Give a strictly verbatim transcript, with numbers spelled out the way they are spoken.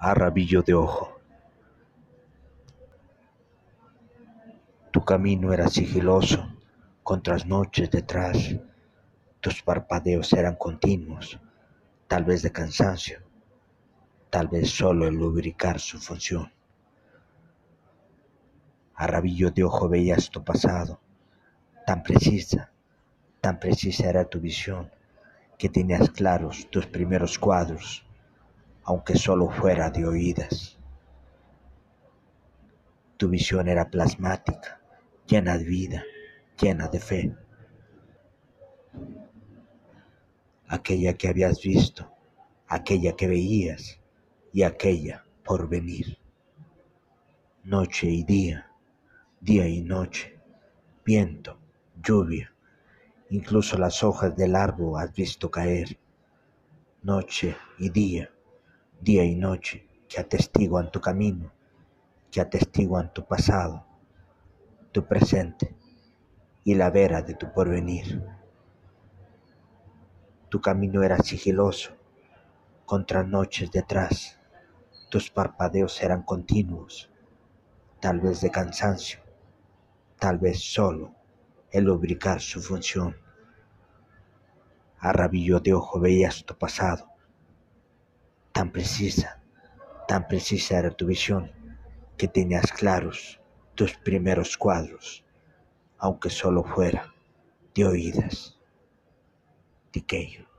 a rabillo de ojo. Tu camino era sigiloso, con trasnoches detrás. Tus parpadeos eran continuos, tal vez de cansancio, tal vez solo el lubricar su función. A rabillo de ojo veías tu pasado, tan precisa, tan precisa era tu visión, que tenías claros tus primeros cuadros, aunque solo fuera de oídas. Tu visión era plasmática, llena de vida, llena de fe. Aquella que habías visto, aquella que veías y aquella por venir. Noche y día, día y noche, viento, lluvia, incluso las hojas del árbol has visto caer. Noche y día, día y noche, que atestiguan tu camino, que atestiguan tu pasado, tu presente y la vera de tu porvenir. Tu camino era sigiloso, con trasnoches detrás. Tus parpadeos eran continuos, tal vez de cansancio, tal vez solo el lubricar su función. A rabillo de ojo veías tu pasado, tan precisa, tan precisa era tu visión, que tenías claros tus primeros cuadros, aunque solo fuera de oídas. Tiqueio.